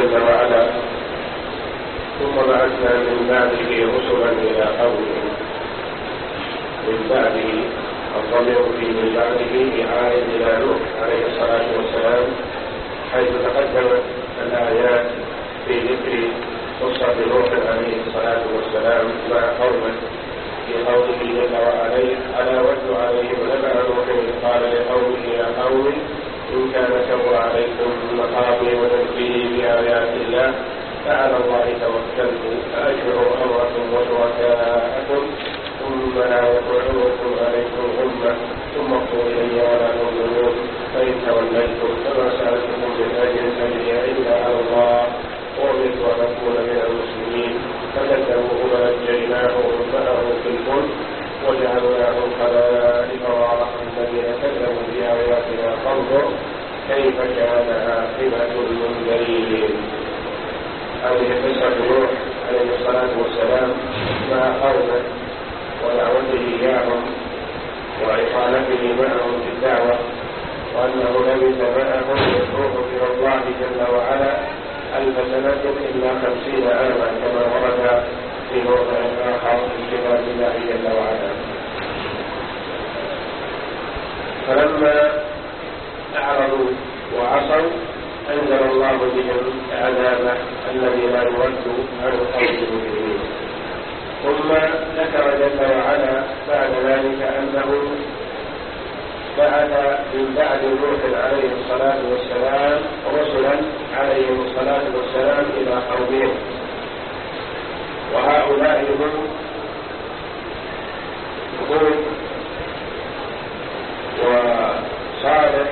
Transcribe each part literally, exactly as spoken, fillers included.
جل وعلا ثم بعثنا من بعده رسلا إلى قومهم. من بعده الضمير في من بعده عائد إلى نوح عليه الصلاة والسلام، حيث تقدمت الآيات في ذكر قصة نوح عليه الصلاة والسلام مع قومه في قوله جل وعلا: ألا واتل عليهم نبأ نوح إذ قال لقومه يا قوم إن كان كبر عليكم مقامي وتذكيري بآيات الله فعلى الله توكلت فأجمعوا أمركم وشركاءكم ثم لا يقعدكم عليكم غمة ثم اقضوا إلي ولا تنظرون فإن توليتم فما سألتكم من أجر أجري إلا على الله أمرت أن أكون من المسلمين. فكذبوه فنجيناهم معه في الفلك وجعلناهم خلائف وراء الذين كذبوا بآياتنا فانظر كيف كان عاقبة المنذرين. هذه قصة نوح عليه الصلاة والسلام مع قومه ودعوته إياهم وإقامته معهم في الدعوة، وأنه لبث معهم يدعوهم إلى الله جل وعلا ألف سنة إلا خمسين عاما كما ورد في موضع آخر في كتاب الله جل وعلا. فلما أعرضوا وعصوا أنزل الله بهم عذابه الذي لا يرد عن القوم المجرمين. ثم ذكر جل وعلا بعد ذلك أنه بعث من بعد نوح عليه الصلاة والسلام رسلا عليهم الصلاة والسلام إلى قومهم، وهؤلاء هم هود وصالح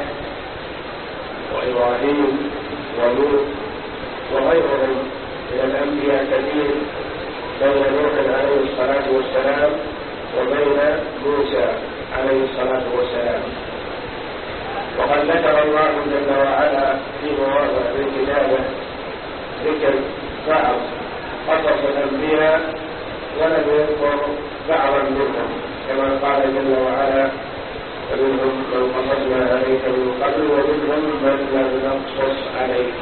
وإبراهيم ولوط وغيرهم من الأنبياء كثير بين نوح عليه الصلاة والسلام وبين موسى عليه الصلاة والسلام. وقد ذكر الله جل وعلا في مواضع من كتابه ذكر بعض قصص الأنبياء ولم يذكر بعضا منهم، كما قال جل وعلا: فمنهم من قصصنا عليك من قبل ومنهم من لم نقصص عليك.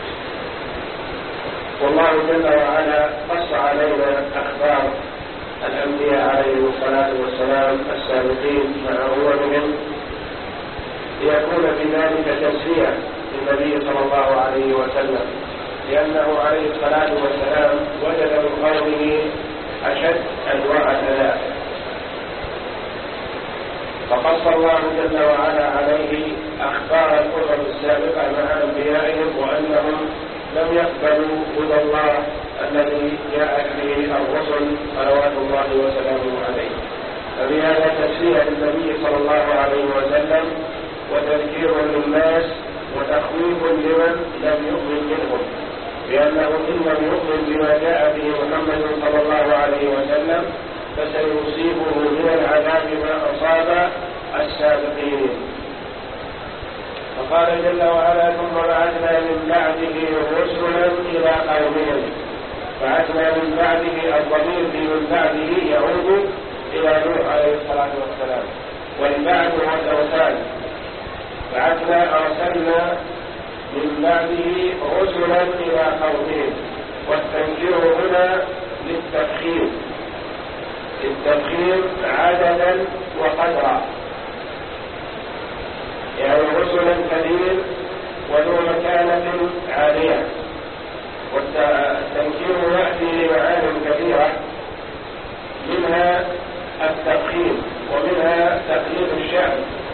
والله جل وعلا قص علينا أخبار الأنبياء عليهم الصلاة والسلام السابقين مع أولهم ليكون في ذلك تسلية للنبي صلى الله عليه وسلم، لأنه عليه الصلاة والسلام وجد من قومه أشد أنواع العذاب، فقص الله جل وعلا عليه أخبار الأمم السابقة مع أنبيائهم وأنهم لم يقبلوا هدى الله الذي جاءت به الرسل صلوات الله وسلامه عليه. فبهذا تسلية للنبي صلى الله عليه وسلم وتذكير للناس وتخويف لمن لم يؤمن منهم، لأنه إن لم يؤمن بما جاء به محمد صلى الله عليه وسلم فسيصيبه من العذاب ما أصاب السابقين. فقال جل وعلا: ثم بعثنا من بعده رسلا إلى قومهم. بعثنا من بعده، الضمير في من بعده يعود إلى نوح عليه الصلاة والسلام، والبعث والأوثان. بعثنا أرسلنا من بعده رسلا إلى قومهم، والتنكير هنا للتفخير، التفخير عددا وقدرا، يعني رسلا كثير وذو مكانة عالية. والتنكير يأتي لمعان كثيرة، منها التفخير ومنها تقليل الشأن.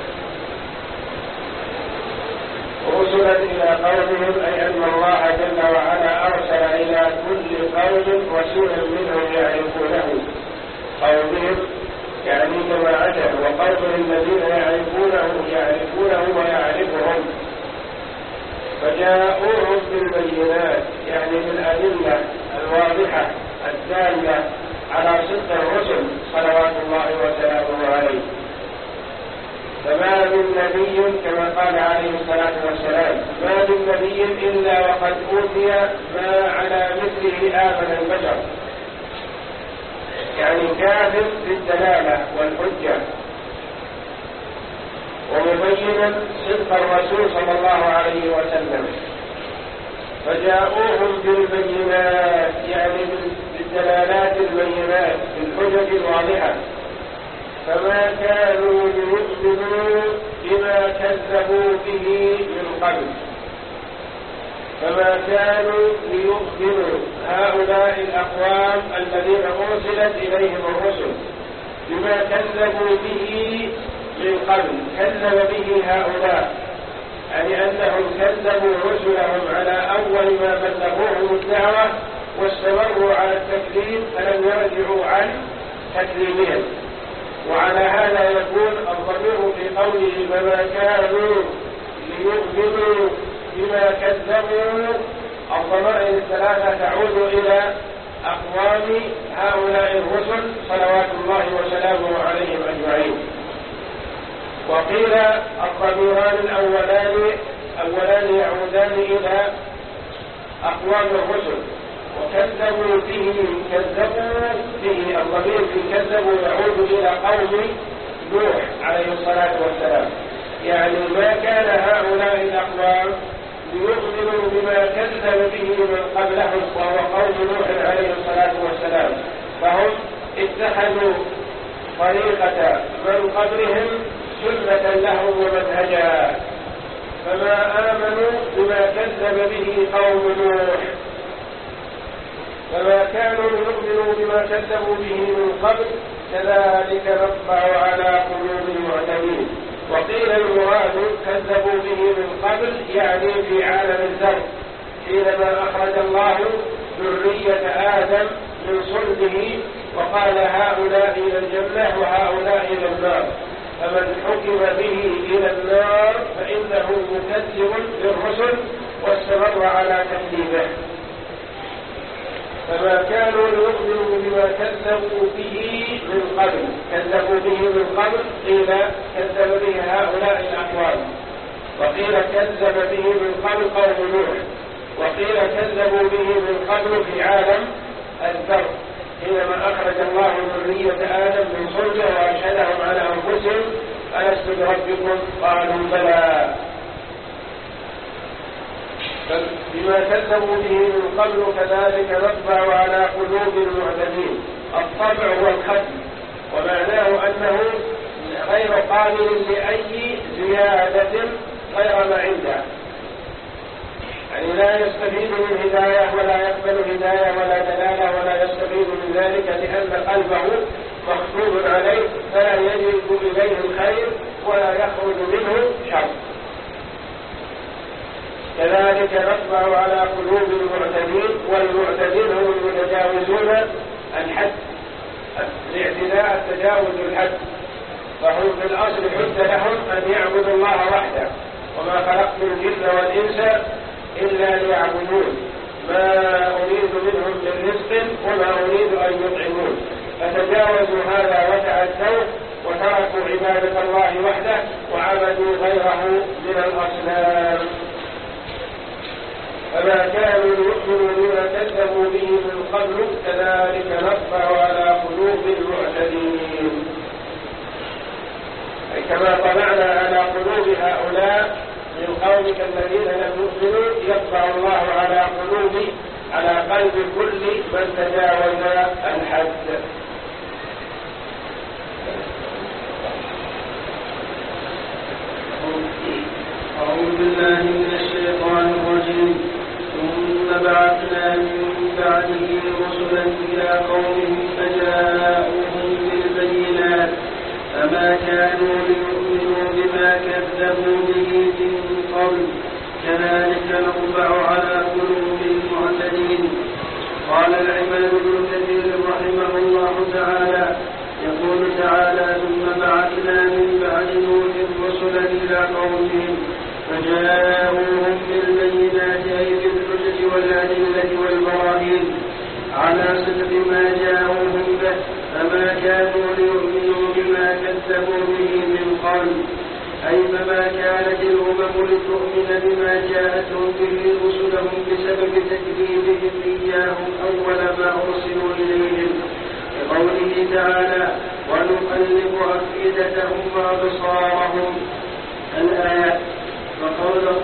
رسلا إلى قومهم أي أن الله جل وعلا أرسل إلى كل قوم رسولا منهم يعرفونه، قومهم يعني جماعته، وقومهم الذين يعرفونه يعرفونه ويعرفهم، فجاءوهم بالبينات يعني بالأدلة الواضحة الدالة على صدق الرسل صلوات الله وسلامه عليه. فما من نبي كما قال عليه الصلاة والسلام: ما من نبي إلا وقد أوتي ما على مثله آمن البشر، يعني كافر بالدلالة والحجة ومبينا صدق الرسول صلى الله عليه وسلم. فجاءوهم بالبينات يعني بالدلالات البينات بالحجج الواضحة، فما كانوا ليؤمنوا بما كذبوا به من قبل فما كانوا ليؤمنوا هؤلاء الأقوام الذين أرسلت إليهم الرسل بما كذبوا به من قبل. كذب به هؤلاء يعني أنهم كذبوا رسلهم على أول ما بلغوهم الدعوة واستمروا على التكذيب فلم يرجعوا عن تكذيبهم. وعلى هذا يكون الضمير في قوله فما كانوا ليؤمنوا بما كذبوا الضمائر الثلاثة تعود إلى أقوام هؤلاء الرسل صلوات الله وسلامه عليهم أجمعين. وقيل الضميران الأولان أولان يعودان إلى أقوام الرسل، وكذبوا به كذبوا به الضمير في كذبوا يعود إلى قوم نوح عليه الصلاة والسلام. يعني ما كان هؤلاء الأقوام ليؤمنوا بما كذب به من قبلهم وهو قوم نوح عليه الصلاة والسلام، فهم اتخذوا طريقة من قبلهم سنة لهم ومنهجا، فما آمنوا بما كذب به قوم نوح. فما كانوا ليؤمنوا بما كذبوا به من قبل كذلك نطبع على قلوب المعتدين. وقيل المراد كذبوا به من قبل يعني في عالم الذر حينما أخرج الله ذرية آدم من صلبه وقال هؤلاء إلى الجنة وهؤلاء إلى النار، فمن حكم به إلى النار فإنه مكذب للرسل واستمر على تكذيبه. فما كانوا ليؤمنوا بما كذبوا به من قبل. كذبوا به من قبل قيل كذب به هؤلاء الأقوام، وقيل كذب به من قبل قوم نوح، وقيل كذبوا به من قبل في عالم الذر حينما أخرج الله ذرية آدم من صلبه وأشهدهم على أنفسهم ألست بربكم قالوا بلى. بما كذبوا به من قبل كذلك نطبع على قلوب المعتدين. الطبع هو الختم، ومعناه أنه غير قابل لأي زيادة غير ما عنده، يعني لا يستفيد من هداية ولا يقبل هداية ولا دلالة ولا يستفيد من ذلك لأن قلبه مختوم عليه فلا يجد إليه الخير ولا يخرج منه شر. كذلك نطبع على قلوب المعتدين، والمعتدين هم المتجاوزون الحد. الاعتداء التجاوز الحد، فهم في الأصل حد لهم أن يعبدوا الله وحده، وما خلقت الجن والإنس إلا ليعبدون ما أريد منهم من رزق وما أريد أن يطعمون، فتجاوزوا هذا وتعدوا وتركوا عبادة الله وحده وعبدوا غيره من الأصنام. فما كانوا ليؤمنوا بما كذبوا به من قبل كذلك نطبع على قلوب المعتدين، أي كما طبعنا على قلوب هؤلاء من قومك الذين لم يؤمنوا يطبع الله على قلوب على قلب كل من تجاوز الحد. أعوذ بالله من الشيطان الرجيم. ثم بعثنا من بعده رسلا إلى قومهم فجاءوهم بالبينات فما كانوا ليؤمنوا بما كذبوا به من قبل كذلك نطبع على قلوب المعتدين. قال العماد بن كثير رحمه الله تعالى يقول تعالى ثم بعثنا من بعد نوح رسلا إلى قومهم فجاءوهم بالبينات أي بالحجج والأدلة والبراهين على صدق ما جاءوهم به فما كانوا ليؤمنوا بما كذبوا به من قبل، أي فما كانت الأمم لتؤمن بما جاءتهم به رسلهم بسبب تكذيبهم إياهم أول ما أرسلوا إليهم، كقوله تعالى ونقلب أفئدتهم وأبصارهم الآية، وقوله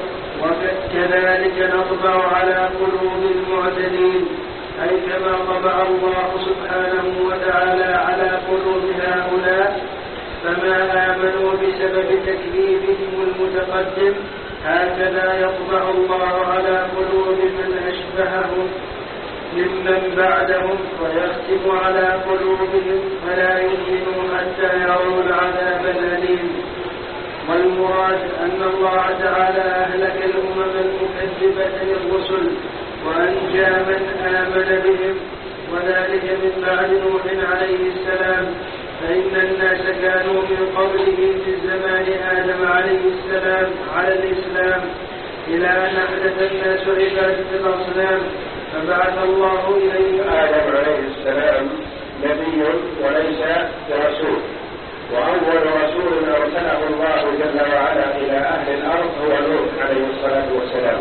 وكذلك نطبع على قلوب المعتدين، أي كما طبع الله سبحانه وتعالى على قلوب هؤلاء فما آمنوا بسبب تكذيبهم المتقدم، هكذا يطبع الله على قلوب من أشبههم ممن بعدهم ويختم على قلوبهم فلا يؤمنوا حتى يروا العذاب الأليم. والمراد أن الله تعالى أهلك الأمم المكذبة للرسل وأنجى من آمن بهم، وذلك من بعد نوح عليه السلام، فإن الناس كانوا من قبله في زمان آدم عليه السلام على الإسلام إلى أن أحدث الناس عبادة الأصنام فبعث الله إليه. آدم عليه السلام نبي وليس برسول، وأول رسول أرسله الله جل وعلا إلى أهل الأرض هو نوح عليه الصلاة والسلام،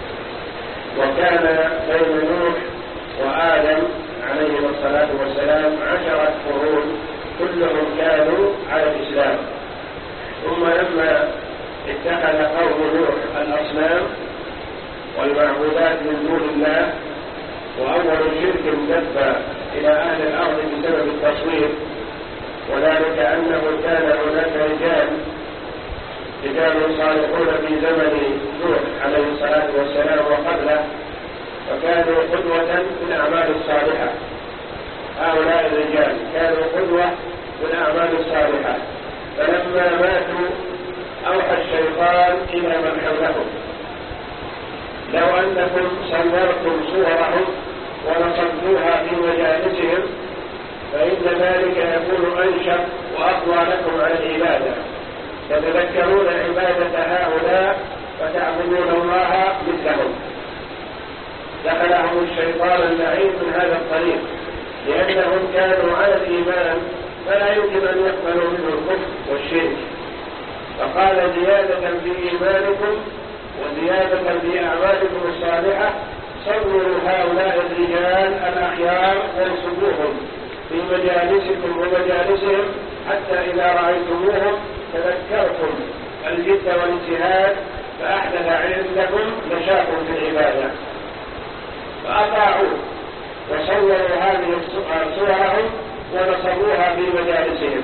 وكان بين نوح وآدم عليه الصلاة والسلام عشرة قرون كلهم كانوا على الإسلام. ثم لما اتخذ قوم نوح الأصنام والمعبودات من دون الله، وأول شرك دب إلى أهل الأرض بسبب التصوير، وذلك أنه كان هناك رجال رجال صالحون في زمن نوح عليه الصلاة والسلام وقبله، فكانوا قدوة بالأعمال الصالحة. هؤلاء الرجال كانوا قدوة بالأعمال الصالحة، فلما ماتوا أوحى الشيطان إلى من حولهم لو أنكم صورتم صورهم ونصبوها في مجالسهم فإن ذلك يكون أنشط وأقوى لكم على العبادة، تتذكرون عبادة هؤلاء فتعبدون الله مثلهم. دخلهم الشيطان اللعين من هذا الطريق، لأنهم كانوا على الإيمان فلا يمكن أن يقبلوا منه الكفر والشرك، فقال زيادة في إيمانكم وزيادة في أعمالكم الصالحة صوروا هؤلاء الرجال الأخيار وانصبوهم في مجالسكم ومجالسهم حتى إذا رأيتموهم تذكرتم الجد والاجتهاد فأحدث عندكم نشاط في العبادة، فأطاعوا وصوروا هذه صورهم ونصبوها في مجالسهم.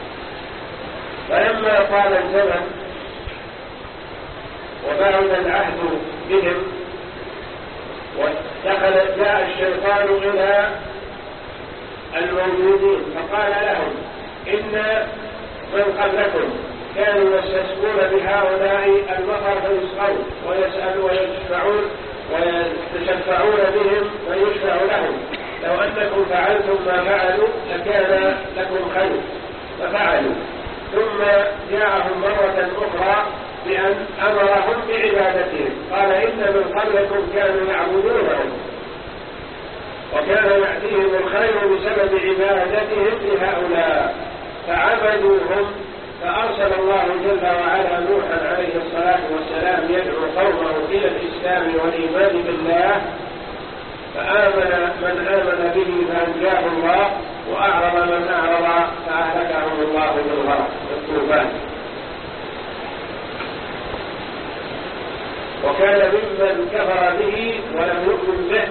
فلما طال الزمن وبعد العهد بهم ودخل جاء الشيطان إلى الموجودين فقال لهم إن من قبلكم كانوا يستسقون بهؤلاء المطر فيسقون ويسألوا ويشفعون ويتشفعون بهم فيشفع لهم، لو أنكم فعلتم ما فعلوا لكان لكم خير، ففعلوا. ثم جاءهم مرة أخرى بأن أمرهم بعبادتهم، قال إن من قبلكم كانوا يعبدونهم وكان يأتيهم الخير بسبب عبادتهم لهؤلاء فعبدوهم، فأرسل الله جل وعلا نوحا عليه الصلاة والسلام يدعو قومه إلى الإسلام والإيمان بالله، فآمن من آمن به فأنجاه الله، وأعرض من أعرض فأهلكهم الله بالغرق والطوفان. وكان ممن كفر به ولم يؤمن به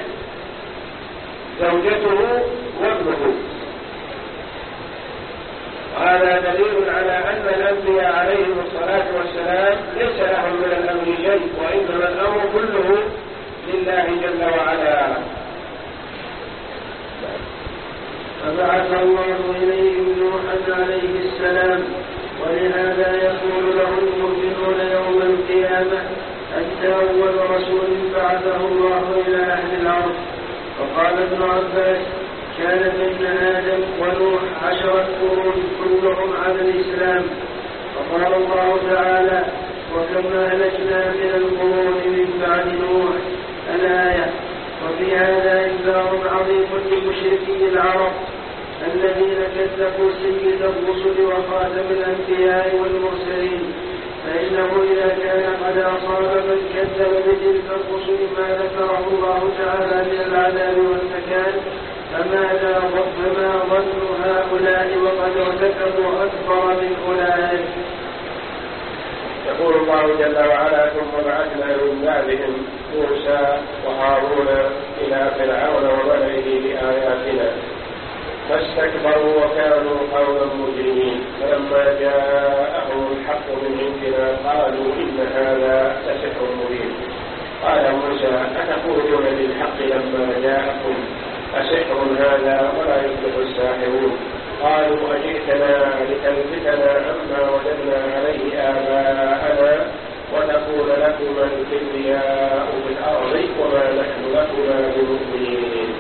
زوجته وابنه، وهذا دليل على أن الأنبياء عليهم الصلاة والسلام ليس لهم من الأمر شيء، وإنما الأمر كله لله جل وعلا. فبعث الله إليهم نوحا عليه السلام، ولهذا يقول له المؤمنون يوم القيامة أنت أول رسول بعثه الله إلى أهل الأرض. وقال ابن عباس كان بين آدم ونوح عشرة قرون كلهم على الإسلام. وقال الله تعالى وكم أهلكنا من القرون من بعد نوح الآية. وفي هذا إنذار عظيم لمشركي العرب الذين كذبوا سيد الرسل وخاتم الأنبياء والمرسلين، فإنه إذا كان قد أصاب من كذب بتلك الرسل ما ذكره الله تعالى من العذاب والمكان، فماذا فما ظن هؤلاء وقد ارتكبوا أكبر من أولئك؟ يقول الله جل وعلا: ثم بعثنا من بعدهم موسى وهارون إلى فرعون وملئه بآياتنا فاستكبروا وكانوا قوما مجرمين فلما جاءهم الحق من عندنا قالوا إن هذا لسحر مبين. قال موسى: أتقولون للحق لما جاءكم أسحر هذا ولا يفلح الساحرون؟ قالوا: أجئتنا لتلفتنا عما وجدنا عليه آباءنا وتكون لكما الكبرياء في الأرض وما نحن لكما بمؤمنين.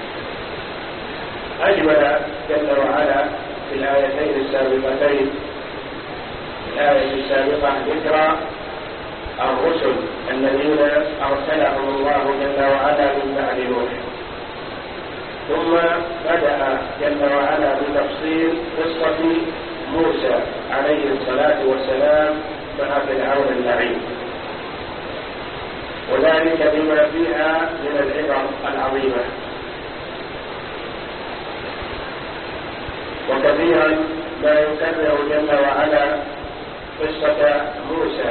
أجمل جل وعلا في الآيتين السابقتين الآية السابقة ذكر الرسل الذين أرسلهم الله جل وعلا من بعد نوح، ثم بدأ جل وعلا بتفصيل قصة موسى عليه الصلاة والسلام مع فرعون اللعين، وذلك بما فيها من العبر العظيمة. وكثيرا ما يكرر جل وعلا قصة موسى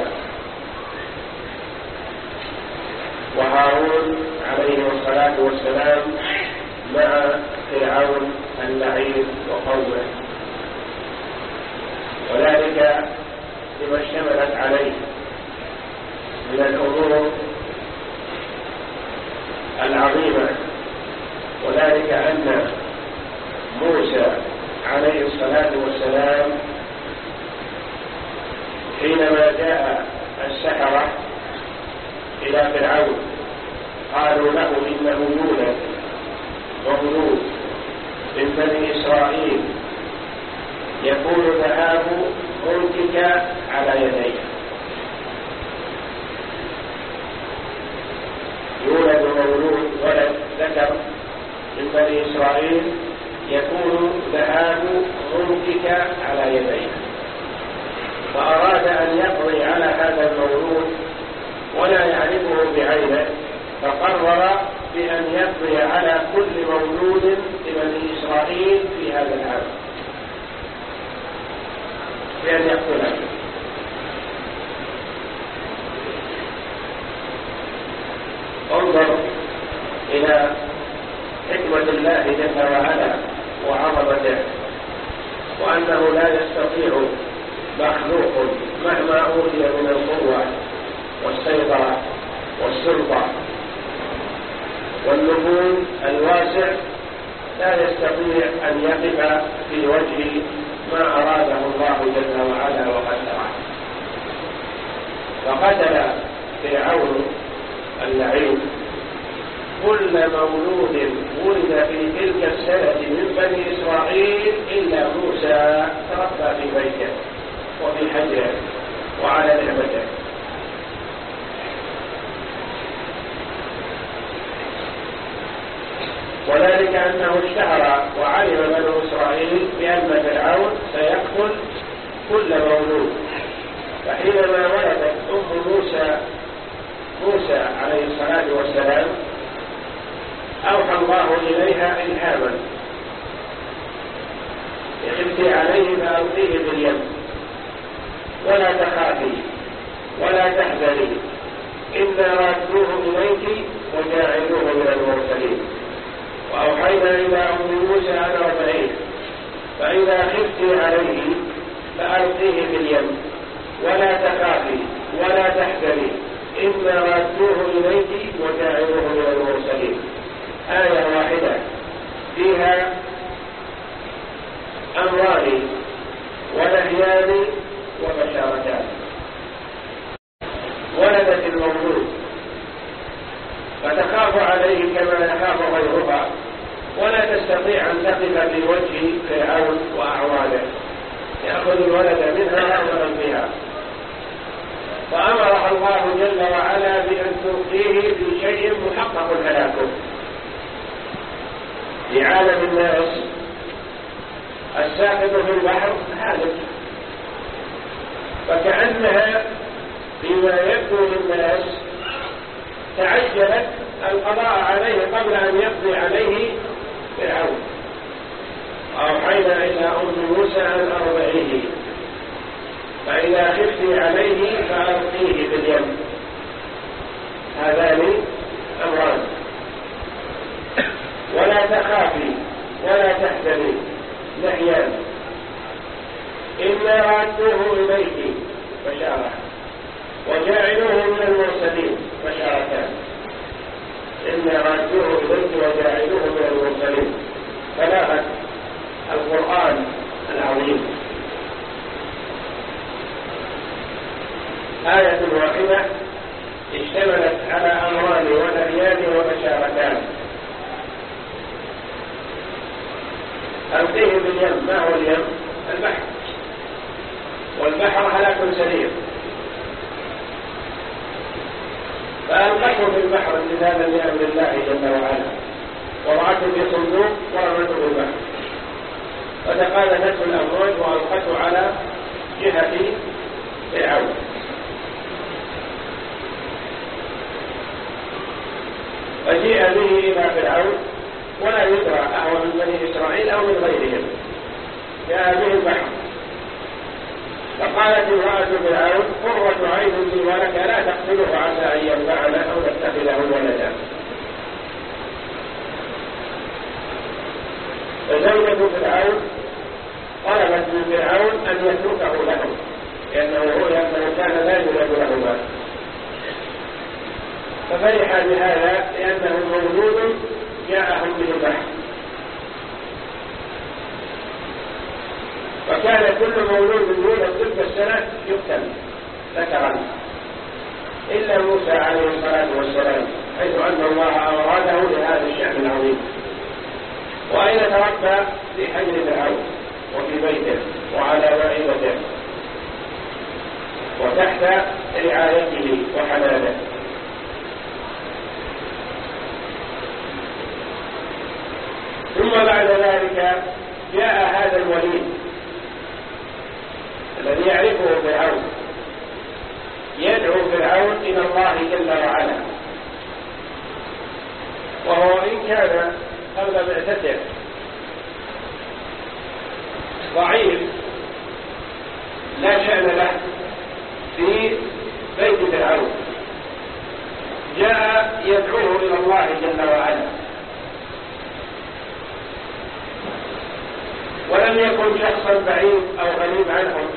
وهارون عليه الصلاة والسلام مع فرعون اللعين وقومه، وذلك لما اشتملت عليه من الأمور العظيمة، وذلك أن موسى عليه الصلاة والسلام حينما جاء السحرة إلى فرعون قالوا له إنه يولد مولود من بني إسرائيل يكون ذهاب ملكك على يديك. يولد مولود ولد ذكر من بني إسرائيل يكون ذهاب ملكك على يديك، فأراد أن يقضي على هذا المولود ولا يعرفه بعينه، فقرر بأن يقضي على كل مولود لبني إسرائيل في هذا العام بأن يقتله. انظر إلى حكمة الله جل وعلا وعظمته، وأنه لا يستطيع مخلوق مهما أوتي من القوة والسيطرة والسلطة والنفوذ الواسع لا يستطيع أن يقف في وجه ما أراده الله جل وعلا وقدره. فقتل فرعون اللعين كل مولود ولد في تلك السنة من بني إسرائيل إلا موسى تربى في بيته وفي حجره وعلى نعمته. وذلك أنه اشتهر وعلم بنو إسرائيل بأن فرعون سيقتل كل مولود، فحينما ولدت أم موسى موسى عليه الصلاة والسلام أوحى الله إليها إلهاما: اخفتي عليه فألقيه باليم ولا تخافي ولا تحزني إنا رادوه إليك وجاعلوه من المرسلين. وأوحينا إلى أم موسى أن أرضعيه فإذا خفتي عليه فألقيه باليم ولا تخافي ولا تحزني إنا رادوه إليك وجاعلوه من المرسلين. آية واحدة فيها أمران ونهيان وبشارتان. ولدت المولود فتخاف عليه كما يخاف غيرها، ولا تستطيع أن تقف في وجه فرعون وأعوانه، يأخذ الولد منها ويربيها. فأمرها الله جل وعلا بأن تلقيه في شيء محقق هلاكه. في عالم الناس الساقط في البحر هالك، فكأنها فيما يبدو للناس تعجلت القضاء عليه قبل أن يقضي عليه فرعون. أوحينا إلى أم موسى أن أرضعيه فإذا خفتي عليه فألقيه في اليم. هذان أمران. ولا تخافي ولا تحزني نهيان. إنا رادوه إليك بشارة وجاعلوه من المرسلين بشارتان. إنا رادوه إليك وجاعلوه من المرسلين. بلاغة القرآن العظيم. آية واحدة اشتملت على أمران ونهيان وبشارتان. ألقيه باليم. ما هو اليم؟ البحر، والبحر هلاك سريع. فألقته في البحر امتثالا لأمر الله جل وعلا، وضعته في صندوق ورمته في البحر، فتقالته الأمواج وألقته على جهة فرعون. فجيء به إلى فرعون ولا يدرى أهو من بني إسرائيل أو من غيرهم. جاء به البحر. فقالت امرأة فرعون قرة عين لي ولك لا تقتله عسى أن ينفعنا أو نتخذه ولدا. فزوجة فرعون طلبت من فرعون أن يتركه لهم، لأنه هو لأنه كان لا يولد له مال. ففرح بهذا لأنه مولود جاءهم به البحر. وكان كل مولود يولد تلك السنة يقتل ذكرا إلا موسى عليه الصلاة والسلام، حيث أن الله أراده لهذا الشأن العظيم. وأين تربى؟ في حجر فرعون وفي بيته وعلى مائدته وتحت رعايته وحنانه. ثم بعد ذلك جاء هذا الوليد الذي يعرفه فرعون يدعو فرعون إلى الله جل وعلا، وهو إن كان قبل بعثته ضعيف لا شأن له في بيت فرعون، جاء يدعوه إلى الله جل وعلا، ولم يكن شخصا بعيد أو غريب عنهم،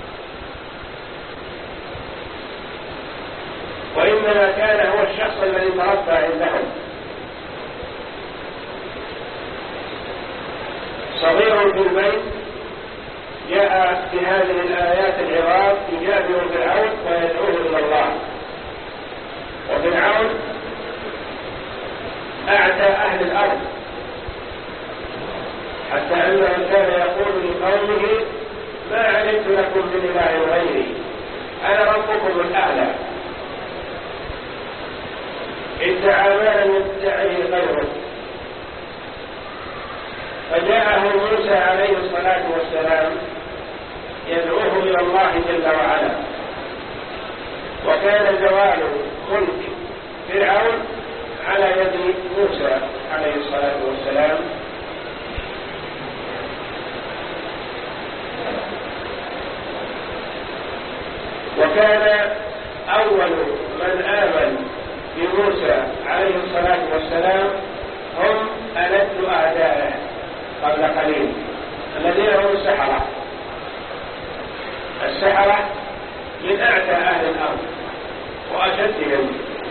وإنما كان هو الشخص الذي تربى عندهم، صغير في البيت جاء بهذه الآيات العظام يجادل فرعون ويدعوه إلى الله. وفرعون أعتى أهل الأرض، حتى أنه كان يقول لقومه ما علمت لكم من إله غيري أنا ربكم الأعلى. ادعى ما لم يدعه غيره. فجاءه موسى عليه الصلاة والسلام يدعوه إلى الله جل وعلا، وكان زوال ملك فرعون على يد موسى عليه الصلاة والسلام. وكان أول من آمن بموسى عليه الصلاة والسلام هم ألد أعدائه قبل قليل، الذين هم السحرة. السحرة من أعتى أهل الأرض وأشدهم،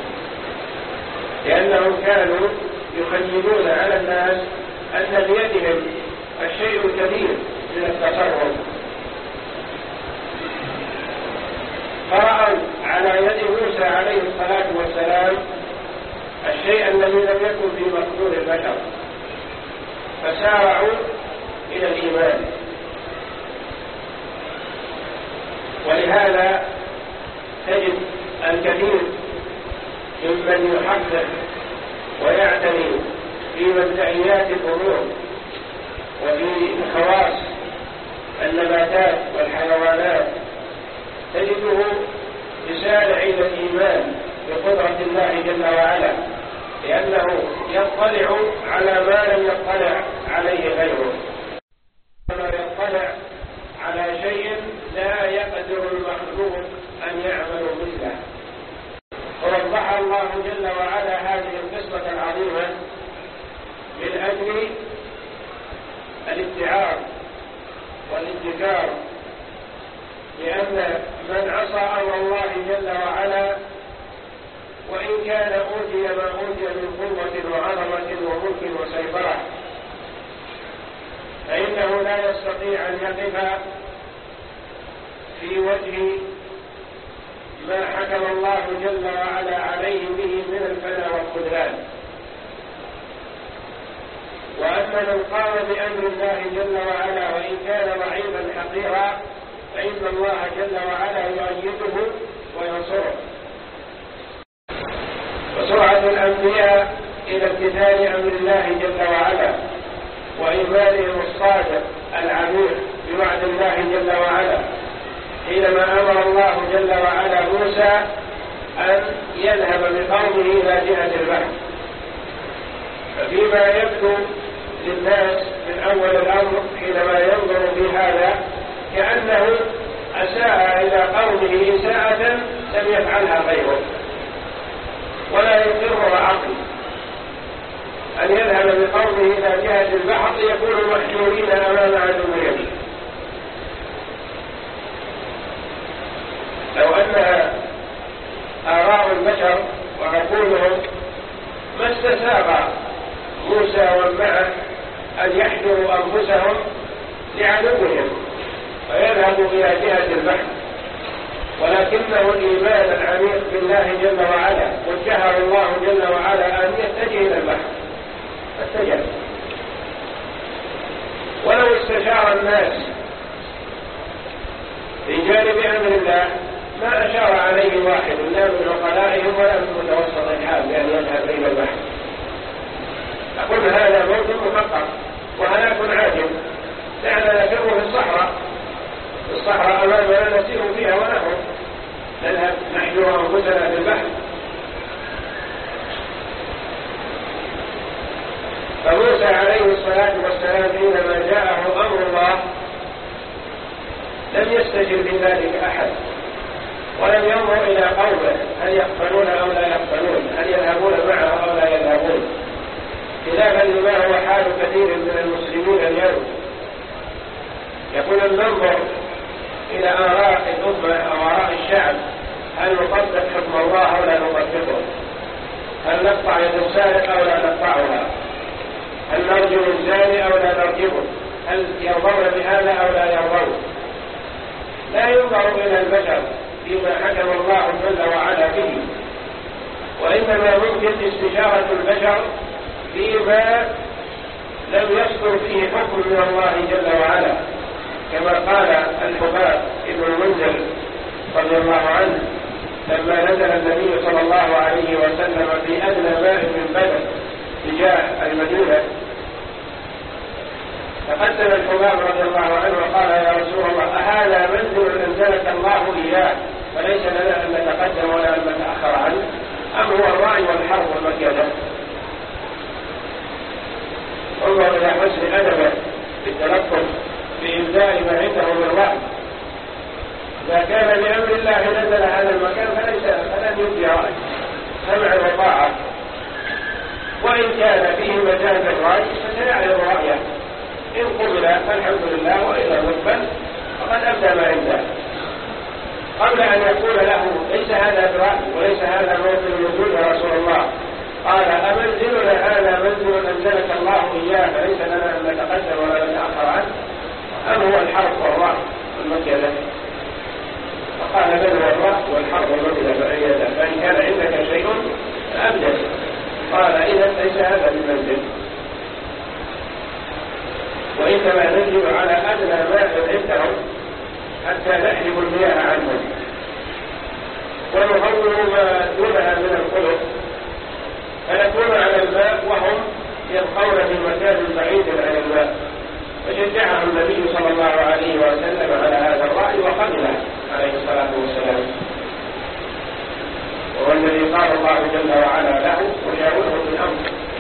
لأنهم كانوا يخيلون على الناس أن بيدهم الشيء الكبير من التصرف، فرأوا على يد موسى عليه الصلاة والسلام الشيء الذي لم يكن في مقدور البشر، فسارعوا إلى الإيمان. ولهذا تجد الكثير ممن يحقق ويعتني في مبدئيات الأمور وفي خواص النباتات والحيوانات تجده يسارع إلى الإيمان بقدرة الله جل وعلا، لأنه يطلع على ما لم يطلع عليه غيره، ما يطلع على شيء لا يقدر أجل الادعاء والادكار، لأن من عصى أمر الله جل وعلا وإن كان أوتي ما أوتي من قوة وعظمة وملك وسيطرة فإنه لا يستطيع أن يقف في وجه ما حكم الله جل وعلا عليه به من الفناء والخذلان. وأما من قام بأمر الله جل وعلا وإن كان ضعيفا حقيرا فإن الله جل وعلا يؤيده وينصره. وسرعة الأنبياء إلى امتثال أمر الله جل وعلا وإيمانهم الصادق العميق بوعد الله جل وعلا حينما أمر الله جل وعلا موسى أن يذهب بقومه إلى جهة البحر. ففيما يبدو للناس من أول الأمر حينما ينظر في هذا كأنه أساء إلى قومه إساءة لم يفعلها غيره ولا يقر عقل أن يذهب بقومه إلى جهة البحر ليكونوا محشورين أمام عدوهم. لو أن آراء البشر وعقولهم ما استساغ موسى ومعه أن يحشروا أنفسهم لعدوهم ويذهبوا إلى جهة البحر، ولكنه الإيمان العميق بالله جل وعلا وجهه الله جل وعلا أن يتجه إلى البحر فاتجه. ولو استشار الناس في جانب أمر الله ما أشار عليه واحد لا من عقلائهم ولا من متوسط الحال بأن يذهب إلى البحر. أقول هذا موت محقق وهلاك عاجل، لأننا نفر في الصحراء في الصحراء أمامنا نسير فيها ونحن نذهب نحجر أنفسنا في البحر. فموسى عليه الصلاة والسلام حينما جاءه أمر الله لم يستجب بذلك أحد ولم ينظر إلى قومه هل يقبلون أو لا يقبلون، هل يذهبون معه أو لا يذهبون، خلافا لما هو حال كثير من المسلمين اليوم. يقول ننظر إلى آراء الأمة أو آراء الشعب هل نطبق حكم الله أو لا نطبقه، هل نقطع يد السارق أو لا نقطعها، هل نرجم الزاني أو لا نرجمه، هل يرضون بهذا أو لا يرضون. لا ينظر إلى البشر فيما حكم الله جل وعلا به، وإنما ممكن استشارة البشر فيما لم يصدر فيه حكم من الله جل وعلا، كما قال الحباب ابن المنذر رضي الله عنه لما نزل النبي صلى الله عليه وسلم في أدنى ماء من بدر تجاه المدينة، تقدم الحباب رضي الله عنه وقال يا رسول الله أهذا منزل أنزلك الله إياه فليس لنا أن نتقدم ولا أن نتأخر عنه، أم هو الرعي والحرب والمكيدة؟ انظر إلى حسن أدبه بالتلطف بإنزال ما عنده من رعي. إذا كان بأمر الله نزل هذا المكان فليس فلن يبدي رأي، سمع وطاعة، وإن كان فيه مجال الرأي فسيعرض رأيه، إن قبل فالحمد لله وإذا مقبل فقد أبدى ما عنده، قبل أن يقول له ليس هذا برأي وليس هذا موطن الوجود يا رسول الله. قال أمنزلنا هذا منزل أنزلك الله إياه فليس لنا أن نتقدم ولا نتأخر عنه، أم هو الحرب والرأي والمكيدة؟ فقال بل هو الرأي والحرب والمكيدة، فإن كان عندك شيء فأبدأ. قال إذا ليس هذا بمنزل، وإنما ننزل على أدنى ماء عندهم حتى نحجب المياه عنهم ونهول ما دونها من القلوب فنكون على الماء وهم يبقون في مكان بعيد عن الماء. فشجعه النبي صلى الله عليه وسلم على هذا الرأي وقبله عليه الصلاة والسلام، وهو الذي قال الله جل وعلا له وشاوره في الأمر.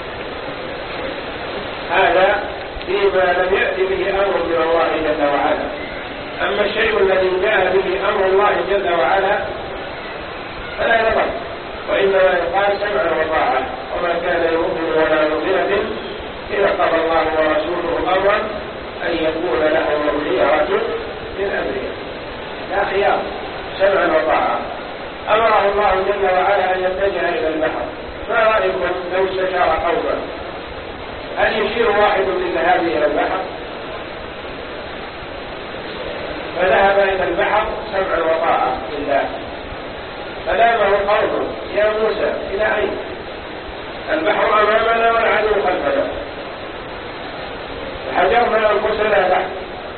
هذا فيما لم يأتي به أمر من الله جل وعلا. أما الشيء الذي جاء به أمر الله جل وعلا فلا يضر، وإنما يقال سمعا وطاعة، وما كان لمؤمن ولا مؤمنة إذا قضى الله ورسوله أمرا أن يكون لهم الخيرة من أمرهم، لا خيار، سمعا وطاعة. أمره الله جل وعلا أن يتجه إلى البحر، ما رأيكم لو استشار قوما هل يشير واحد من ذهاب إلى البحر؟ فذهب إلى البحر سمعا وطاعة لله. فلامه قوم: يا موسى إلى أين؟ البحر أمامنا والعدو خلفنا، فحجرنا أنفسنا له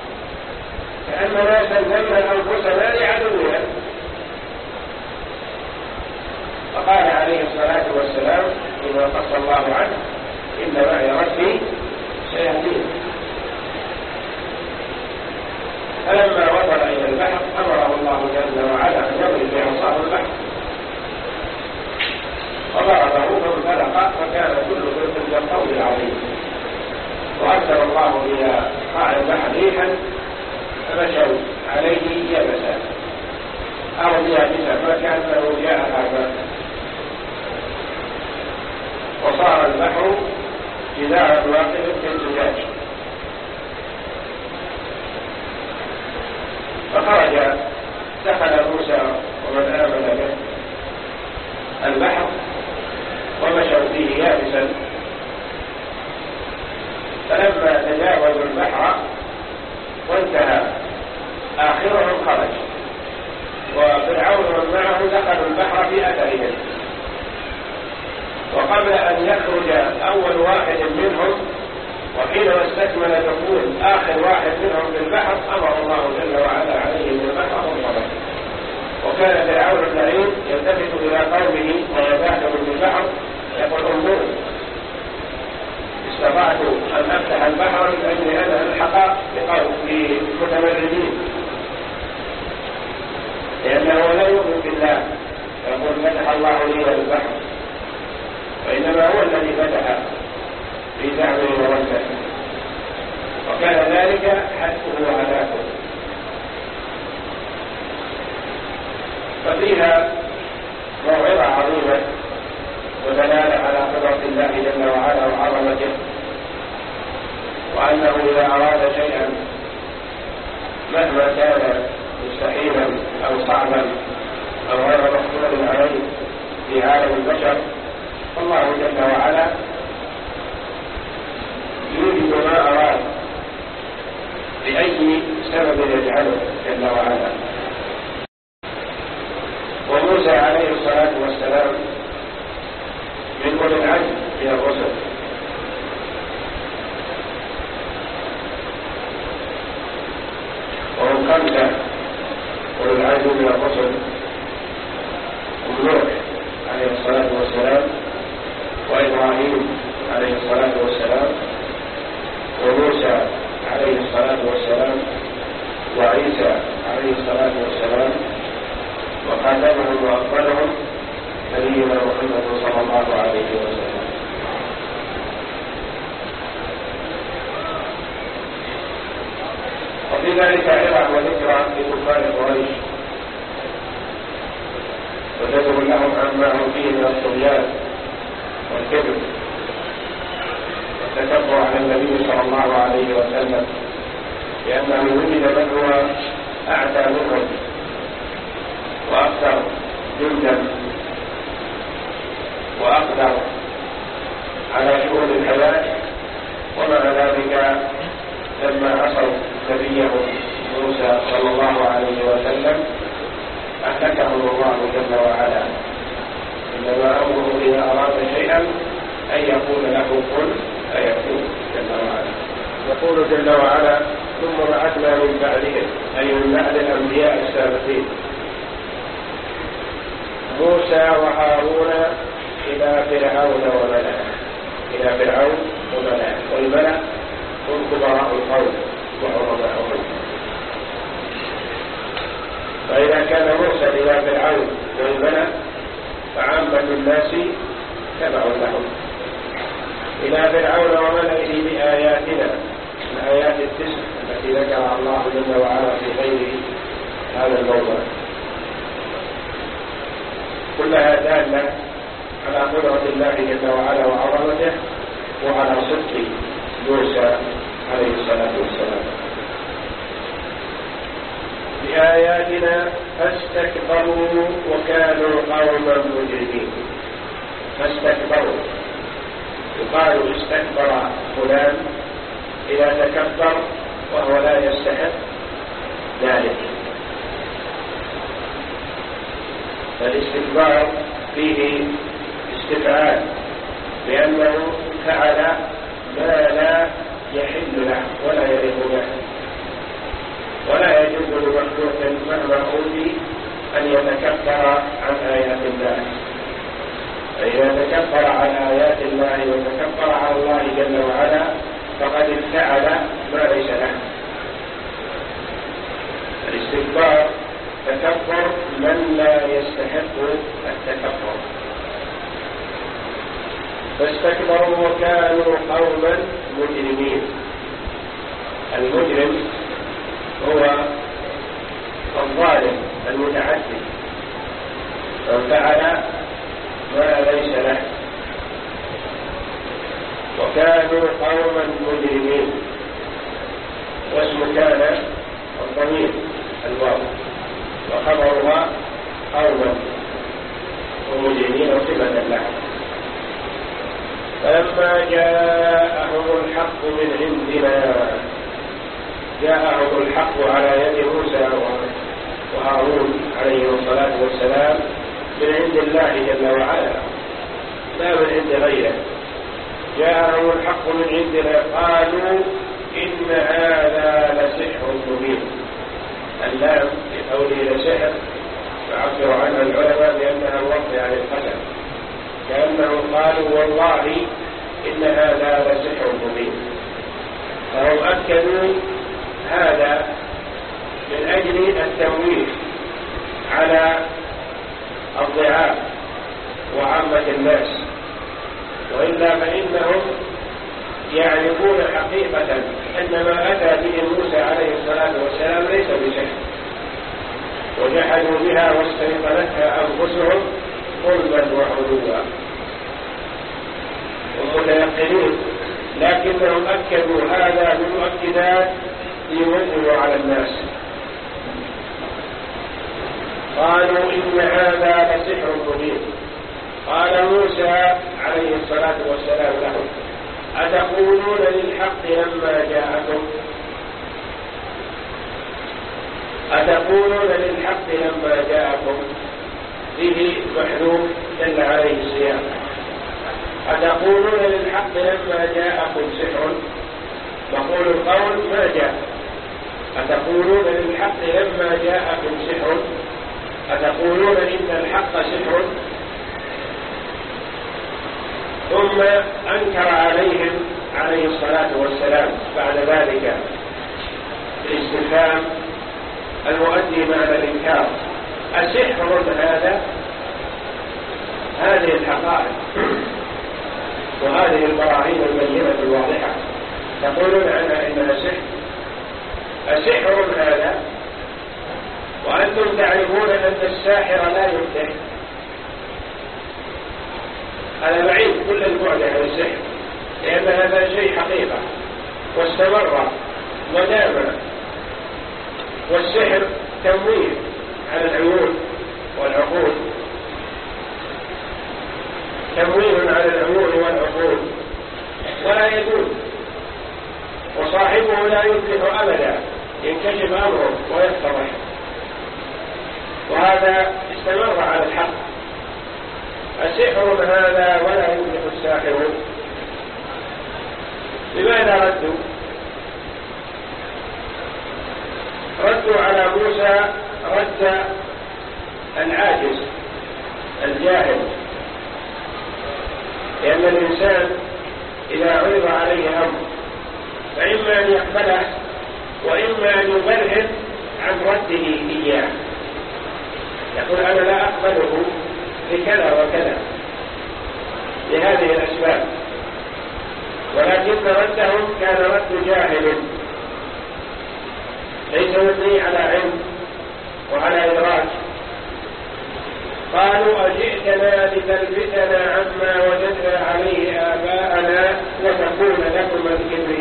كأننا سلمنا أنفسنا لعدونا. فقال عليه الصلاة والسلام فيما قص الله عنه: إن معي ربي سيهدين. فلما وصل إلى البحر أمره الله جل وعلا أن يضرب بعصاه البحر، فضربه فانفلق فكان كل فرق كالطود العظيم. وأرسل الله إلى قاع البحر ريحا فمشوا عليه يبسا أرض يابسة فكأنه جاء هذا، وصار البحر جدارا واقفا كالزجاج. فخرج دخل موسى ومن آمن به البحر ومشوا فيه يابسا، فلما تجاوزوا البحر وانتهى آخرهم خرج، وفرعون ومن معه دخلوا البحر في أثرهم. وقبل أن يخرج أول واحد منهم وحينما استكمل دخول آخر واحد منهم في البحر أمر الله جل وعلا عليه من البحر وانصرف. وكان فرعون اللعين يلتفت إلى قومه ويباههم بالبحر يقول: انظروا استطعت أن أفتح البحر لأجل أن ألحق بمتمردين، لأنه لا يؤمن بالله يقول فتح الله لي البحر، وإنما هو الذي فتح في زعمه ووسعه، وكان ذلك حتفه وهلاكه. ففيها موعظة عظيمة ودلالة على قدرة الله جل وعلا وعظمته، وأنه إذا أراد شيئا مهما كان مستحيلا أو صعبا أو غير مقدور عليه في عالم البشر، الله جل وعلا يوجد ما أراد بأي سبب يجعله جل وعلا. وموسى عليه الصلاة والسلام من أولي العزم من الرسل، وهم خمسة أولي العزم من الرسل: نوح عليه الصلاة والسلام، وإبراهيم عليه الصلاة والسلام، وموسى عليه الصلاة والسلام، وعيسى عليه الصلاة والسلام، وخاتمهم وأفضلهم نبينا محمد صلى الله عليه وسلم. وفي ذلك عظة وذكرى لكفار قريش، وذكر لهم عما هم فيه من الطغيان والكبر والتكبر على النبي صلى الله عليه وسلم، لأنه وجد من هو أعتى منهم وأكثر جندا وأقدر على شؤون الحياة، ومع ذلك لما عصوا نبيهم موسى صلى الله عليه وسلم أهلكهم الله جل وعلا. إنما أمره إذا أراد شيئا أن يقول له كن فيكون جل وعلا. يقول جل وعلا: ثم بعثنا من بعدهم، أي من بعد الأنبياء السابقين، موسى وهارون إلى فرعون وملئه، إلى فرعون وملئه، والملأ هم كبراء القوم وعظماؤهم. فإذا كان موسى إلى فرعون والملأ فعامة الناس تبع لهم. إلى فرعون وملئه بآياتنا، الآيات التسع التي ذكرها الله جل وعلا في غير هذا الموضوع، كلها دالة على قدرة الله جل وعلا وعظمته وعلى صدق موسى عليه الصلاة والسلام. بآياتنا فاستكبروا وكانوا قوما مجرمين. فاستكبروا، يقال استكبر فلان إذا تكبر وهو لا يستحق ذلك. فالاستكبار فيه استفعال، لأنه فعل ما لا يحل له ولا يليق به، ولا يجوز لمخلوق مهما أوتي أن يتكبر عن آيات الله. فإذا تكبر عن آيات الله وتكبر على الله جل وعلا فقد افتعل ما ليس له. الاستكبار تكبر من لا يستحق التكبر. فاستكبروا وكانوا قوما مجرمين. المجرم هو الظالم المتعدي، من فعل ما ليس له. وكانوا قوما مجرمين، واسم كان الضمير الواو، وخبرها قوما ومجرمين صفة له. فلما جاءهم الحق من عندنا، جاءهم الحق على يد موسى وهارون عليه الصلاة والسلام من عند الله جل وعلا لا من عند غيره. جاءهم الحق من عندنا قالوا إن هذا لسحر مبين. اللام في قوله لسحر فعبر عنها العلماء بأنها الوقت عن القسم، كأنهم قالوا والله إن هذا لسحر مبين. فهم أكدوا هذا من أجل التمويه على الضعاف وعامة الناس، وإلا فإنهم يعرفون حقيقة أن ما أتى به موسى عليه الصلاة والسلام ليس بشيء، وجحدوا بها واستيقنتها أنفسهم ظلما وعلوا ومتيقنين، لكنهم أكدوا هذا بمؤكدات ليوزنوا على الناس. قالوا إن هذا لسحر مبين. قال موسى عليه الصلاة والسلام لهم أتقولون للحق لما جاءكم أتقولون للحق لما جاءكم به محذوف دل عليه السياق. أتقولون للحق لما جاءكم سحر، مقول القول ما جاء. أتقولون للحق لما جاءكم سحر، أتقولون إن الحق سحر. ثم أنكر عليهم عليه الصلاة والسلام بعد ذلك الاستفهام المؤدي معنى الإنكار: أسحر هذا؟ هذه الحقائق وهذه البراهين البينة الواضحة تقولون عنها إنها سحر. أسحر هذا وأنتم تعرفون أن الساحر لا يفتح؟ هذا بعيد كل البعد عن السحر، لأن هذا شيء حقيقة واستمر ودام. والسحر تمويه على العيون والعقول، تمويه على العيون والعقول ولا يدوم، وصاحبه لا يفلح أبدا، ينكشف أمره ويتضح. وهذا استمر على الحق. السحر هذا ولا يفلح الساحرون. لماذا ردوا؟ ردوا على موسى رد العاجز الجاهل، لأن الإنسان إذا عرض عليه أمر فإما أن يقبله وإما أن يبرهن عن رده إياه، يقول أنا لا أقبله لكذا وكذا لهذه الأسباب، ولكن ردهم كان رد جاهل ليس مبني على علم وعلى إدراك. قالوا أجئتنا لتلفتنا عما وجدنا عليه آباءنا وتكون لكم الكبرياء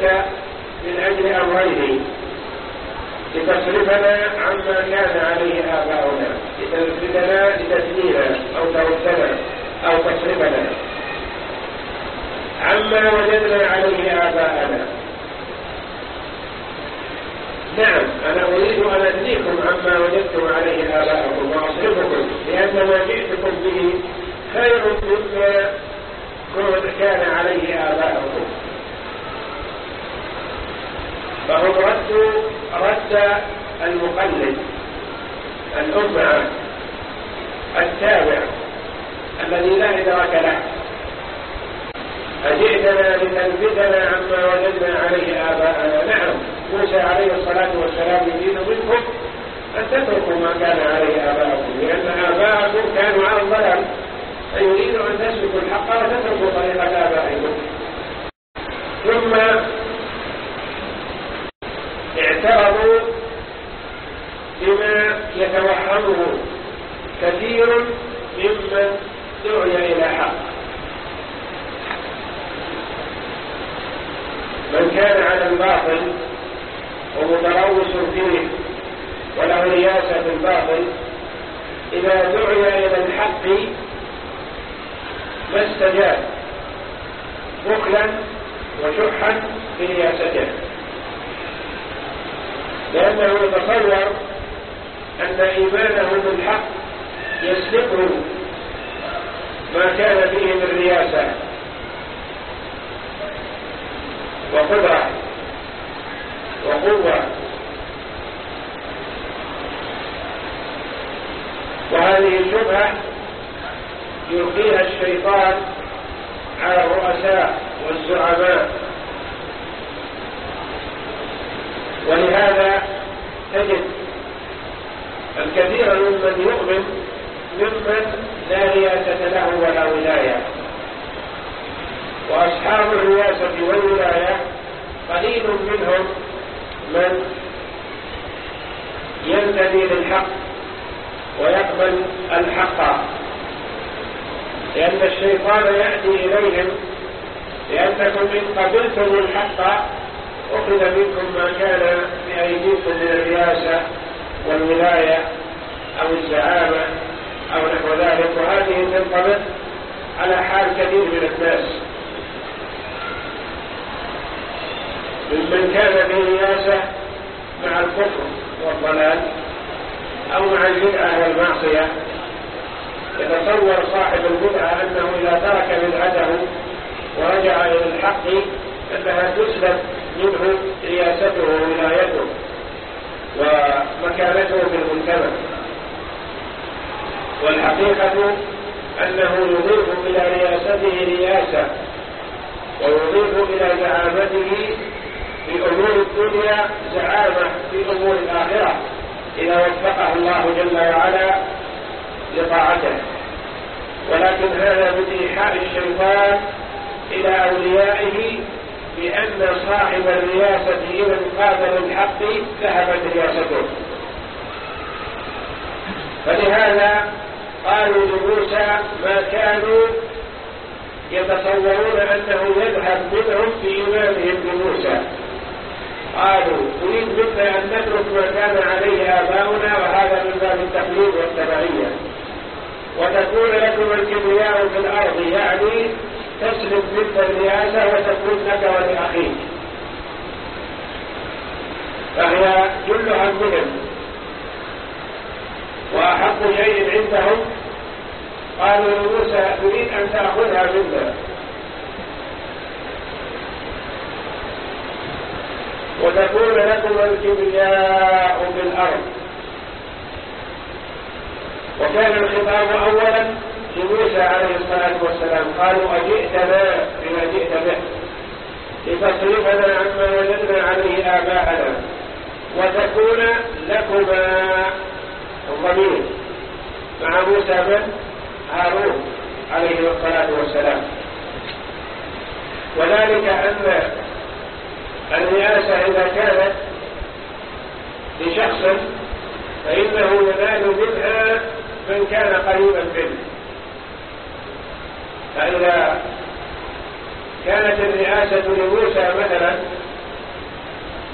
نجعلك من أجل أمرين: لتصرفنا عما كان عليه آباؤنا، لتلفتنا لتدلينا أو تردنا أو تصرفنا عما وجدنا عليه آباءنا. نعم، أنا أريد أن أدليكم عما وجدتم عليه آباءكم وأصرفكم، لأن ما جئتكم به خير مما كان عليه آباءكم. فهم ردوا رد المقلد الأمة التابع الذي لا إدراك له: أجئتنا لتلفتنا عما وجدنا عليه آباءنا. نعم، موسى عليه الصلاة والسلام يريد منكم أن تتركوا ما كان عليه آباءكم، لأن آباءكم كانوا على الضلال، فيريد أن تسلكوا الحق وتتركوا طريقة آبائكم. ثم اعترضوا بما يتوهمه كثير ممن دعي إلى حق. من كان على الباطل ومتروس فيه وله رياسة في الباطل، إذا دعي إلى الحق ما استجاب، بخلا وشحا في رياسته، لأنه يتصور أن إيمانه بالحق يسلبه ما كان فيه من رياسة وقدرة وقوة. وهذه الشبهة يلقيها الشيطان على الرؤساء والزعماء، ولهذا تجد الكثير ممن يؤمن ممن لا رياسة له ولا ولاية، وأصحاب الرياسة والولاية قليل منهم من ينتمي للحق ويقبل الحق، لأن الشيطان يأتي إليهم لأنكم إن قبلتم الحق أخذ منكم ما كان بأيديكم من الرياسة والولاية أو الزعامة أو نحو ذلك. وهذه تنطبق على حال كثير من الناس ممن كان في رياسة مع الكفر والضلال أو مع البدعة والمعصية. يتصور صاحب البدعة أنه إذا ترك بدعته ورجع إلى الحق أنها تسلب منه رياسته وولايته ومكانته في المجتمع، والحقيقة أنه يضيف إلى رياسته رياسة ويضيف إلى زعامته في أمور الدنيا زعامة في أمور الآخرة إذا وفقه الله جل وعلا لطاعته. ولكن هذا من إيحاء الشيطان إلى أوليائه بأن صاحب الرياسة إذا قابل الحق ذهبت رياسته. فلهذا قالوا لموسى ما كانوا يتصورون أنه يذهب منهم في إيمانهم بموسى. قالوا نريد منا أن نترك ما كان عليه آباؤنا، وهذا من باب التقليد والتبعية، وتكون لكم الكبرياء في الأرض، يعني تسلب منك الرياسة وتكون لك ولأخيك. فهي كلها منهم، وأحق شيء عندهم قالوا لموسى تريد أن تأخذها منا وتكون لكم الكبرياء في الأرض. وكان الخطاب أولا لموسى عليه الصلاة والسلام، قالوا أجئتنا بما جئت به لتصرفنا عما وجدنا عليه آباءنا وتكون لكما الضمير مع موسى من هارون عليه الصلاة والسلام. وذلك أن الرئاسة إذا كانت لشخص فإنه ينال منها من كان قريبا منه. فإذا كانت الرئاسة لموسى مثلا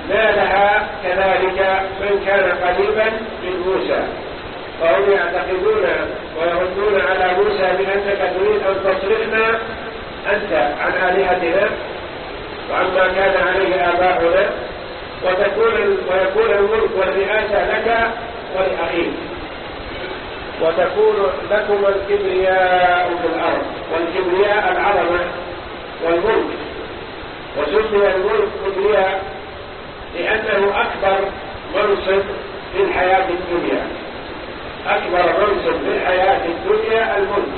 نالها كذلك من كان قريبا من موسى، فهم يعتقدون ويردون على موسى بأنك تريد أن تصرفنا أنت عن آلهتنا وعما كان عليه آباؤنا وتكون ويكون الملك والرئاسة لك ولأخيك، وتكون لكم الكبرياء في الأرض، والكبرياء العظمة والملك. وسمي الملك كبرياء لأنه أكبر منصب في الحياة الدنيا، أكبر منصب في الحياة الدنيا الملك.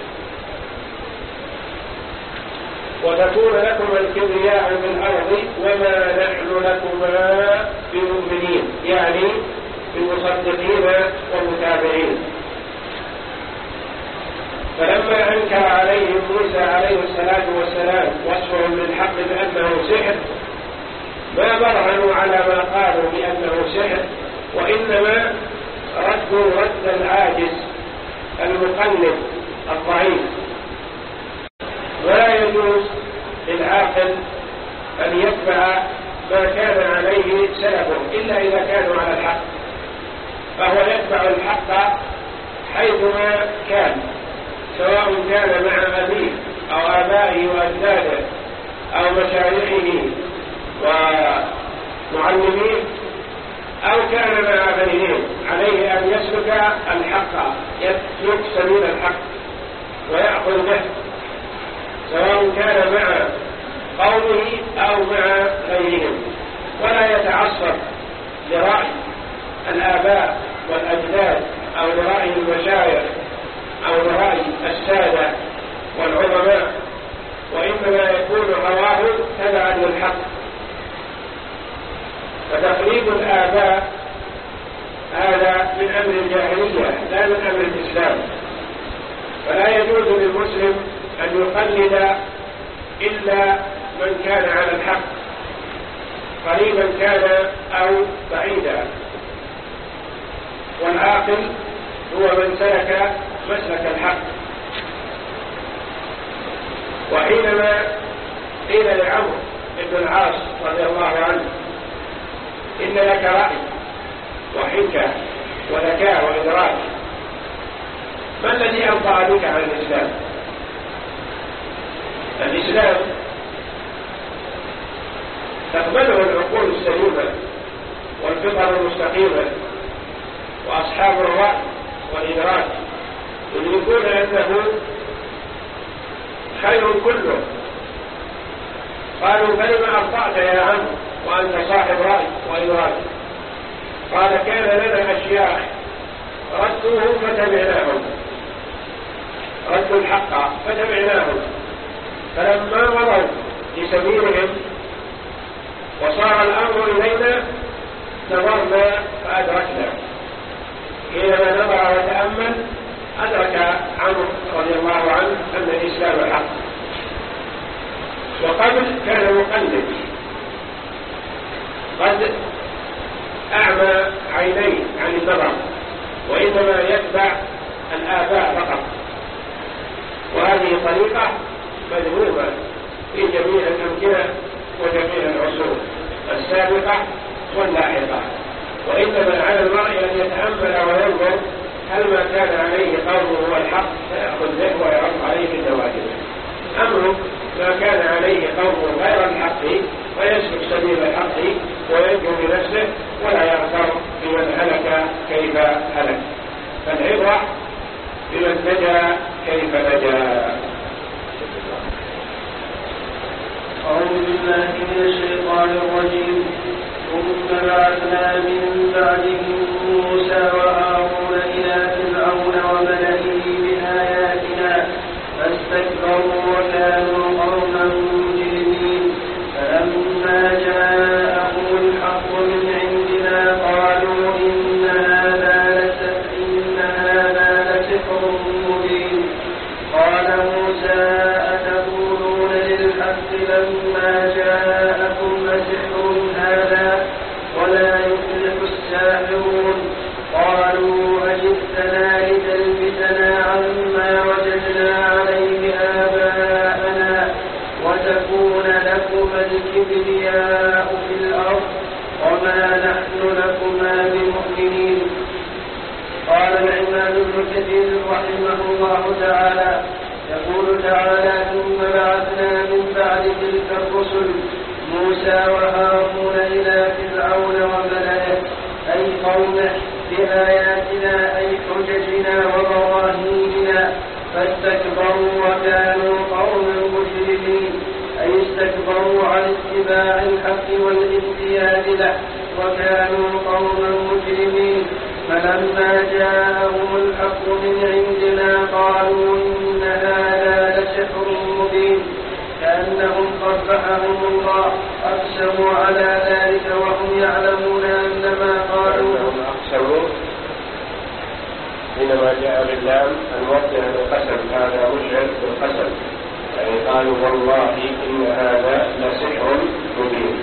وتكون لكم الكبرياء في الأرض وما نحن لكما بمؤمنين، يعني بمصدقين ومتابعين. فلما أنكر عليهم موسى عليه الصلاة والسلام وصفهم للحق بأنه سحر، ما برهنوا على ما قالوا بأنه سحر، وإنما ردوا رد العاجز المقلد الضعيف. ولا يجوز للعاقل أن يتبع ما كان عليه سلفه إلا إذا كانوا على الحق، فهو يتبع الحق حيثما كان، سواء كان مع أبيه أو آبائه وأجداده أو مشايخه ومعلميه أو كان مع غيرهم. عليه أن يسلك الحق، يسلك سبيل الحق ويأخذ به، سواء كان مع قومه أو مع غيرهم، ولا يتعصب لرأي الآباء والأجداد أو لرأي المشايخ أو لرأي السادة والعظماء، وإنما يكون هواه تبعا للحق. فتقليد الآباء هذا من أمر الجاهلية لا من أمر الإسلام، فلا يجوز للمسلم أن يقلد إلا من كان على الحق، قريبا كان أو بعيدا. والعاقل هو من سلك مسلك الحق. وحينما قيل لعمرو بن العاص رضي الله عنه إن لك رأي وحكمة وذكاء وإدراك، ما الذي أنفع بك عن الإسلام؟ الإسلام تقبله العقول السليمة والفطر المستقيمة، وأصحاب الرأي والإدراك يدركون أنه خير كله. قالوا فلما أخطأت يا عم وأنت صاحب رأي وإدراك؟ قال كان لنا أشياخ ردوه فتبعناهم، ردوا الحق فتبعناهم، فلما مضوا لسبيلهم وصار الأمر إلينا نظرنا فأدركنا. حينما نظر وتأمل أدرك عمرو رضي الله عنه أن الإسلام حق. وقبل كان مقلد، قد أعمى عينيه عن النظر، وإنما يتبع الآباء فقط. وهذه طريقة مذمومة في جميع الأمكنة وجميع العصور السابقة واللاحقة. وإنما على المرء أن يتأمل وينظر هل ما كان عليه قومه هو الحق فيأخذ به ويعرض عليه بالنواجذ، أمره ما كان عليه قومه غير الحق ويسلك سبيل الحق وينجو بنفسه ولا يغتر بمن هلك كيف هلك. فالعبرة بمن نجا كيف نجا. أعوذ بالله من الشيطان الرجيم. ثم بعثنا من بعدهم موسى وهارون إلى فرعون وملئه بآياتنا فاستكبروا وكانوا قوما مجرمين. فلما جاءهم الحق من عندنا قالوا إن هذا إن هذا لسحر مبين. قال موسى أتقولون للحق لما جاءكم أسحر هذا ولا يفلح الساحرون رحمه الله تعالى يقول تعالى: ثم بعثنا من بعد تلك الرسل موسى وهارون إلى فرعون وملئه أي قومه بآياتنا أي حججنا وبراهيننا فاستكبروا وكانوا قوما مجرمين، أي استكبروا عن اتباع الحق والانقياد له وكانوا قوما مجرمين. فلما جاءهم الحق من عندنا قالوا إن هذا لسحر مبين، كأنهم قبحهم الله أقسموا على ذلك وهم يعلمون أن ما قالوا أقسموا. حينما جاء باللام الموضع القسم هذا مشعر بالقسم، يعني قالوا والله إن هذا لسحر مبين،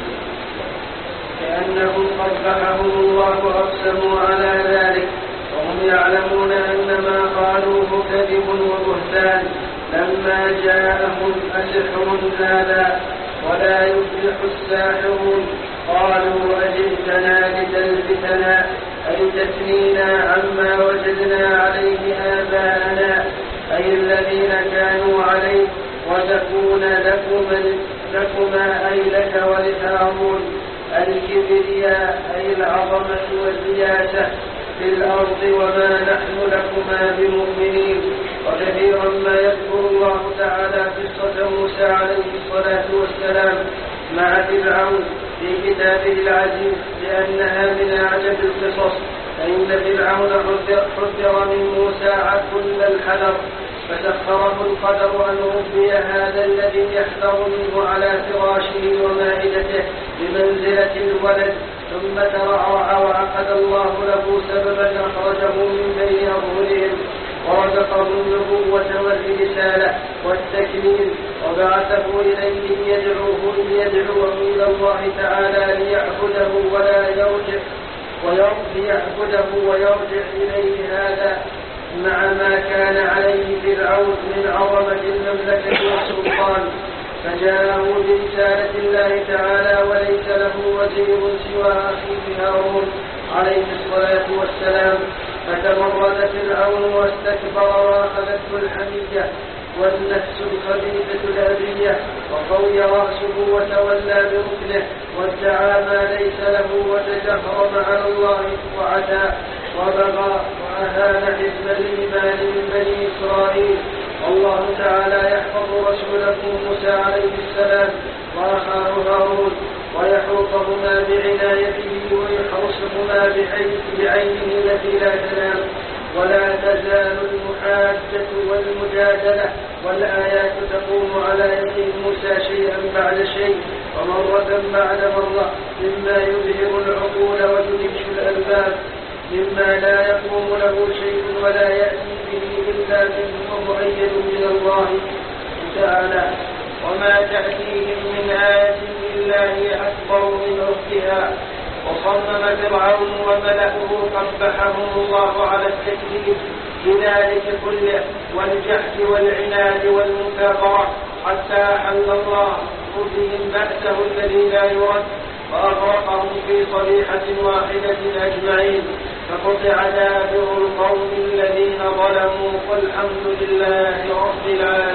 كأنهم قبحهم الله أقسموا على ذلك وهم يعلمون أن ما قالوه كذب وبهتان. لما جاءهم أسحر هذا ولا يفلح الساحرون قالوا أجئتنا لتلفتنا أي تثنينا عما وجدنا عليه آباءنا أي الذين كانوا عليه وتكون لكما, لكما أي لك ولهارون الكبرياء أي العظمة والرياسة في الأرض وما نحن لكما بمؤمنين. وكثيرا ما يذكر الله تعالى قصة موسى عليه الصلاة والسلام مع فرعون في كتابه العزيز لأنها من أعجب القصص، فإن فرعون حذر من موسى كل الحذر فسخره القدر أن ربي هذا الذي يحذر منه على فراشه ومائدته بمنزلة الولد، ثم ترعرع وعقد الله له سببا أخرجه من بين أظهرهم ورزقه النبوة والرسالة والتكليم وبعثه إليه ليدعوه ليدعوه إلى الله تعالى ليعبده ولا يرجع ليعبده ويرجع إليه هذا مع ما كان عليه فرعون من عظمة المملكة والسلطان، فجاءه برسالة الله تعالى وليس له وزير سوى أخيه هارون عليه الصلاة والسلام. فتمرد فرعون واستكبر وأخذته الحمية والنفس الخبيثة الأبية وقوي رأسه وتولى بركنه وادعى ما ليس له وتجهرم على الله وعدا وبغى وأهان حزب الإيمان من بني إسرائيل. والله تعالى يحفظ رسوله موسى عليه السلام وأخاه هارون ويحوطهما بعنايته ويحرسهما بعينه التي لا تنام، ولا تزال المحاجة والمجادلة والآيات تقوم على يد موسى شيئا بعد شيء ومرة بعد مرة مما يبهر العقول ويدهش الألباب، مما لا يقوم له شيء ولا يأتي به إلا منه مؤيد من الله تعالى، وما تأتيهم من آية إلا هي أكبر من أختها. وصمم فرعون وملأه قبحهم الله على التكذيب بذلك كله والجحد والعناد والمكابرة حتى أحل الله بهم بأسه الذي لا يرد وأغرقهم في صريحة واحدة أجمعين، فقطع دابر القوم الذين ظلموا والحمد لله رب العالمين.